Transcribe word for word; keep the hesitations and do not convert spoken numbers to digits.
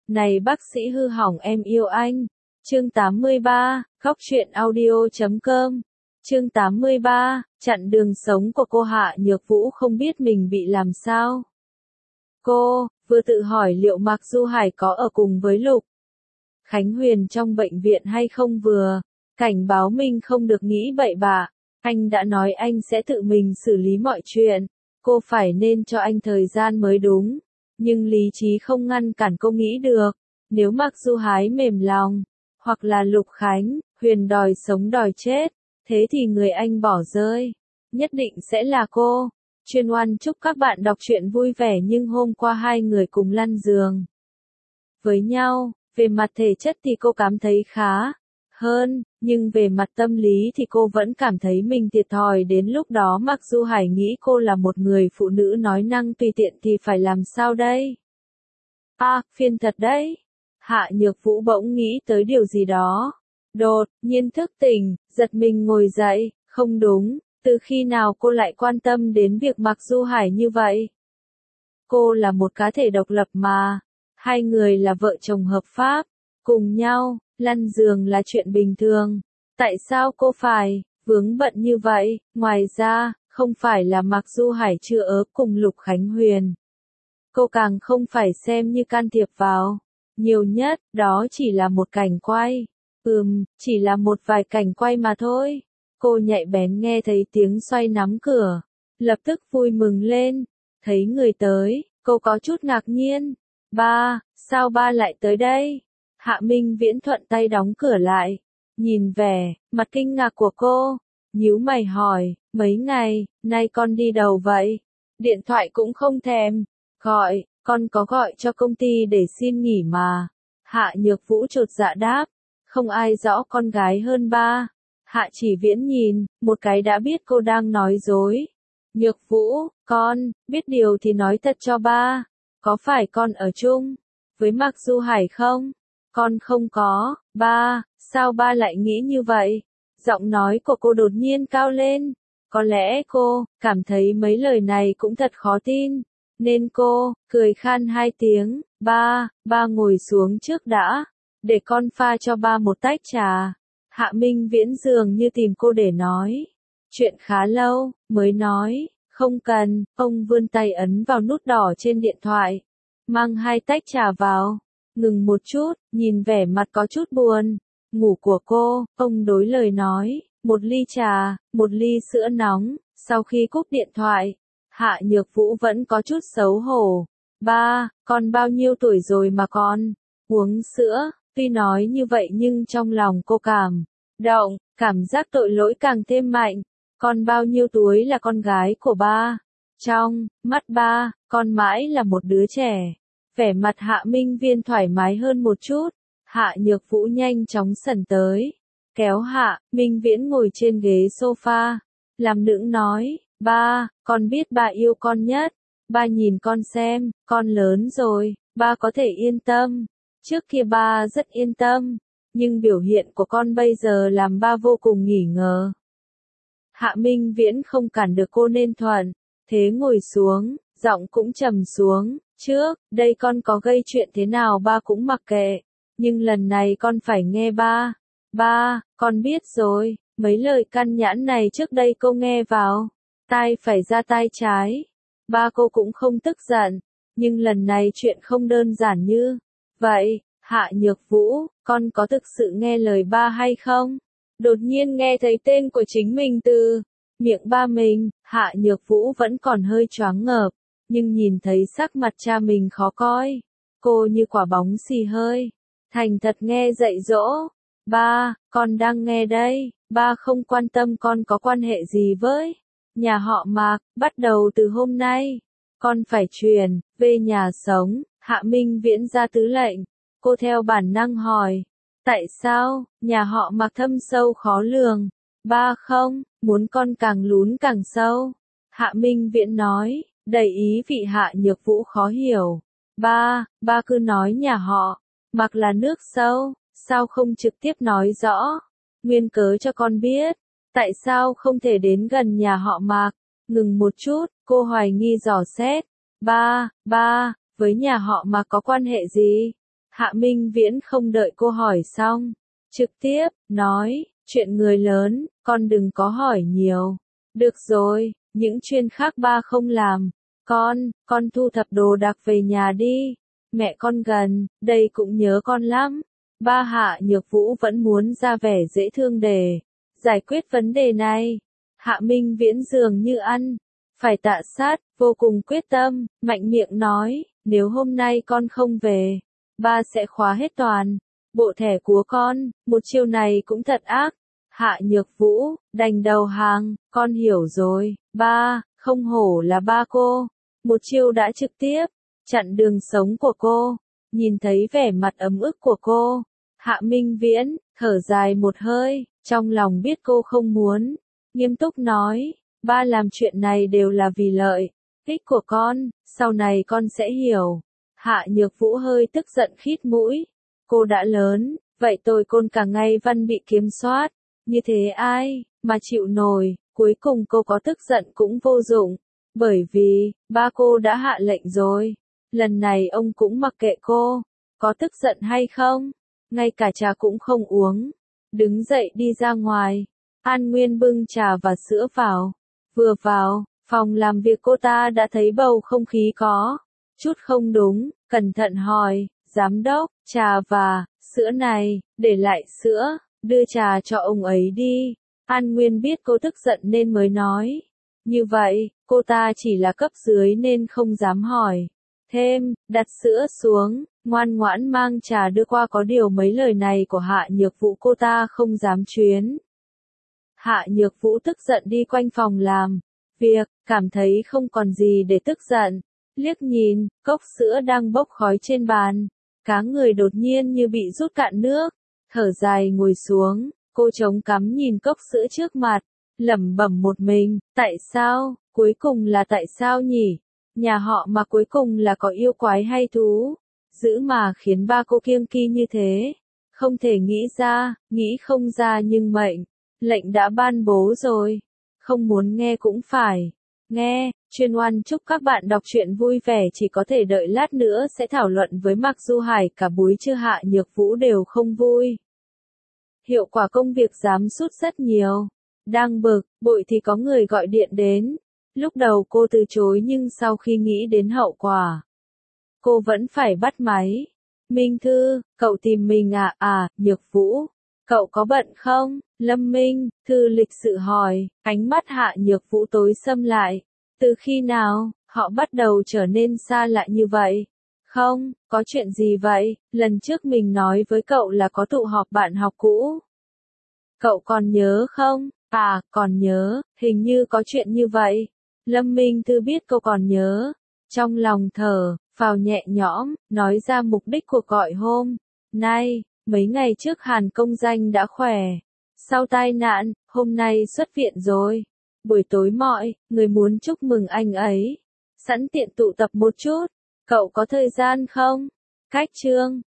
Này bác sĩ hư hỏng em yêu anh. Chương tám mươi ba, khóc chuyện audio chấm com. Chương tám mươi ba, chặn đường sống của cô Hạ Nhược Vũ không biết mình bị làm sao. Cô, vừa tự hỏi liệu Mạc Du Hải có ở cùng với Lục Khánh Huyền trong bệnh viện hay không vừa. Cảnh báo mình không được nghĩ bậy bạ. Anh đã nói anh sẽ tự mình xử lý mọi chuyện. Cô phải nên cho anh thời gian mới đúng. Nhưng lý trí không ngăn cản cô nghĩ được. Nếu Mạc Du Hải mềm lòng, hoặc là Lục Khánh Huyền đòi sống đòi chết, thế thì người anh bỏ rơi nhất định sẽ là cô. Chuyên Oan chúc các bạn đọc truyện vui vẻ, nhưng hôm qua hai người cùng lăn giường với nhau. Về mặt thể chất thì cô cảm thấy khá hơn, nhưng về mặt tâm lý thì cô vẫn cảm thấy mình thiệt thòi. Đến lúc đó Mạc Du Hải nghĩ cô là một người phụ nữ nói năng tùy tiện thì phải làm sao đây? À, phiền thật đấy. Hạ Nhược Vũ bỗng nghĩ tới điều gì đó. Đột nhiên thức tỉnh, giật mình ngồi dậy. Không đúng, từ khi nào cô lại quan tâm đến việc Mạc Du Hải như vậy? Cô là một cá thể độc lập mà. Hai người là vợ chồng hợp pháp, cùng nhau lăn giường là chuyện bình thường. Tại sao cô phải vướng bận như vậy? Ngoài ra, không phải là Mạc Du Hải chưa ớ cùng Lục Khánh Huyền. Cô càng không phải xem như can thiệp vào. Nhiều nhất, đó chỉ là một cảnh quay. Ừm, chỉ là một vài cảnh quay mà thôi. Cô nhạy bén nghe thấy tiếng xoay nắm cửa. Lập tức vui mừng lên. Thấy người tới, cô có chút ngạc nhiên. Ba, sao ba lại tới đây? Hạ Minh Viễn thuận tay đóng cửa lại. Nhìn vẻ mặt kinh ngạc của cô, nhíu mày hỏi, mấy ngày nay con đi đâu vậy? Điện thoại cũng không thèm gọi, con có gọi cho công ty để xin nghỉ mà. Hạ Nhược Vũ chột dạ đáp, không ai rõ con gái hơn ba. Hạ Chỉ Viễn nhìn một cái đã biết cô đang nói dối. Nhược Vũ, con biết điều thì nói thật cho ba. Có phải con ở chung với Mạc Du Hải không? Con không có. Ba, sao ba lại nghĩ như vậy? Giọng nói của cô đột nhiên cao lên. Có lẽ cô cảm thấy mấy lời này cũng thật khó tin, nên cô cười khan hai tiếng. Ba, ba ngồi xuống trước đã, để con pha cho ba một tách trà. Hạ Minh Viễn dường như tìm cô để nói chuyện khá lâu, mới nói, không cần. Ông vươn tay ấn vào nút đỏ trên điện thoại, mang hai tách trà vào. Ngừng một chút, nhìn vẻ mặt có chút buồn ngủ của cô, ông đối lời nói, một ly trà, một ly sữa nóng. Sau khi cúp điện thoại, Hạ Nhược Vũ vẫn có chút xấu hổ. Ba, con bao nhiêu tuổi rồi mà con uống sữa? Tuy nói như vậy nhưng trong lòng cô cảm động, cảm giác tội lỗi càng thêm mạnh. Con bao nhiêu tuổi là con gái của ba. Trong mắt ba, con mãi là một đứa trẻ. Vẻ mặt Hạ Minh Viên thoải mái hơn một chút. Hạ Nhược Vũ nhanh chóng sần tới, kéo Hạ Minh Viễn ngồi trên ghế sofa, làm nũng nói, ba, con biết ba yêu con nhất. Ba nhìn con xem, con lớn rồi, ba có thể yên tâm. Trước kia ba rất yên tâm, nhưng biểu hiện của con bây giờ làm ba vô cùng nghi ngờ. Hạ Minh Viễn không cản được cô nên thuận thế ngồi xuống, giọng cũng trầm xuống. Trước đây con có gây chuyện thế nào ba cũng mặc kệ, nhưng lần này con phải nghe ba. Ba, con biết rồi. Mấy lời căn nhãn này trước đây cô nghe vào tai phải ra tai trái. Ba cô cũng không tức giận, nhưng lần này chuyện không đơn giản như vậy. Hạ Nhược Vũ, con có thực sự nghe lời ba hay không? Đột nhiên nghe thấy tên của chính mình từ miệng ba mình, Hạ Nhược Vũ vẫn còn hơi choáng ngợp, nhưng nhìn thấy sắc mặt cha mình khó coi, cô như quả bóng xì hơi, thành thật nghe dạy dỗ. Ba, con đang nghe đây. Ba không quan tâm con có quan hệ gì với nhà họ Mạc. Bắt đầu từ hôm nay, con phải chuyển về nhà sống. Hạ Minh Viễn ra tứ lệnh. Cô theo bản năng hỏi, tại sao? Nhà họ Mạc thâm sâu khó lường. Ba không muốn con càng lún càng sâu. Hạ Minh Viễn nói, đầy ý vị. Hạ Nhược Vũ khó hiểu. Ba, ba cứ nói nhà họ Mạc là nước sâu, sao không trực tiếp nói rõ nguyên cớ cho con biết? Tại sao không thể đến gần nhà họ Mạc? Ngừng một chút, cô hoài nghi dò xét. Ba, ba, với nhà họ Mạc có quan hệ gì? Hạ Minh Viễn không đợi cô hỏi xong, trực tiếp, nói, chuyện người lớn, con đừng có hỏi nhiều. Được rồi, những chuyện khác ba không làm. Con, con thu thập đồ đạc về nhà đi. Mẹ con gần, đây cũng nhớ con lắm. Ba Hạ Nhược Vũ vẫn muốn ra vẻ dễ thương để giải quyết vấn đề này. Hạ Minh Viễn dường như ăn phải tạ sát, vô cùng quyết tâm, mạnh miệng nói, nếu hôm nay con không về, ba sẽ khóa hết toàn bộ thẻ của con. Một chiêu này cũng thật ác. Hạ Nhược Vũ đành đầu hàng, con hiểu rồi, ba, không hổ là ba cô. Một chiêu đã trực tiếp chặn đường sống của cô. Nhìn thấy vẻ mặt ấm ức của cô, Hạ Minh Viễn thở dài một hơi, trong lòng biết cô không muốn, nghiêm túc nói, ba làm chuyện này đều là vì lợi ích của con, sau này con sẽ hiểu. Hạ Nhược Vũ hơi tức giận khít mũi, cô đã lớn, vậy tôi côn cả ngày văn bị kiểm soát, như thế ai mà chịu nổi. Cuối cùng cô có tức giận cũng vô dụng, bởi vì ba cô đã hạ lệnh rồi. Lần này ông cũng mặc kệ cô có tức giận hay không, ngay cả trà cũng không uống, đứng dậy đi ra ngoài. An Nguyên bưng trà và sữa vào. Vừa vào phòng làm việc cô ta đã thấy bầu không khí có chút không đúng, cẩn thận hỏi, giám đốc, trà và sữa này, để lại sữa, đưa trà cho ông ấy đi. An Nguyên biết cô tức giận nên mới nói. Như vậy, cô ta chỉ là cấp dưới nên không dám hỏi thêm, đặt sữa xuống, ngoan ngoãn mang trà đưa qua. Có điều mấy lời này của Hạ Nhược Vũ cô ta không dám chuyến. Hạ Nhược Vũ tức giận đi quanh phòng làm việc, cảm thấy không còn gì để tức giận. Liếc nhìn, cốc sữa đang bốc khói trên bàn. Cá người đột nhiên như bị rút cạn nước. Thở dài ngồi xuống, cô chống cằm nhìn cốc sữa trước mặt, lẩm bẩm một mình, tại sao, cuối cùng là tại sao nhỉ? Nhà họ mà cuối cùng là có yêu quái hay thú dữ mà khiến ba cô kiêng kỵ như thế. Không thể nghĩ ra, nghĩ không ra nhưng mệnh lệnh đã ban bố rồi. Không muốn nghe cũng phải nghe. Chuyên Oan chúc các bạn đọc truyện vui vẻ. Chỉ có thể đợi lát nữa sẽ thảo luận với Mạc Du Hải. Cả Búi Trư Hạ Nhược Vũ đều không vui. Hiệu quả công việc giảm sút rất nhiều. Đang bực bội thì có người gọi điện đến. Lúc đầu cô từ chối nhưng sau khi nghĩ đến hậu quả, cô vẫn phải bắt máy. Minh Thư, cậu tìm mình à? À, Nhược Vũ, cậu có bận không? Lâm Minh Thư lịch sự hỏi. Ánh mắt Hạ Nhược Vũ tối sầm lại. Từ khi nào họ bắt đầu trở nên xa lạ như vậy? Không, có chuyện gì vậy? Lần trước mình nói với cậu là có tụ họp bạn học cũ. Cậu còn nhớ không? À, còn nhớ, hình như có chuyện như vậy. Lâm Minh Thư biết cô còn nhớ. Trong lòng thở phào nhẹ nhõm, nói ra mục đích cuộc gọi hôm nay. Mấy ngày trước Hàn Công Danh đã khỏe. Sau tai nạn, hôm nay xuất viện rồi. Buổi tối mọi người muốn chúc mừng anh ấy. Sẵn tiện tụ tập một chút. Cậu có thời gian không? Cách chương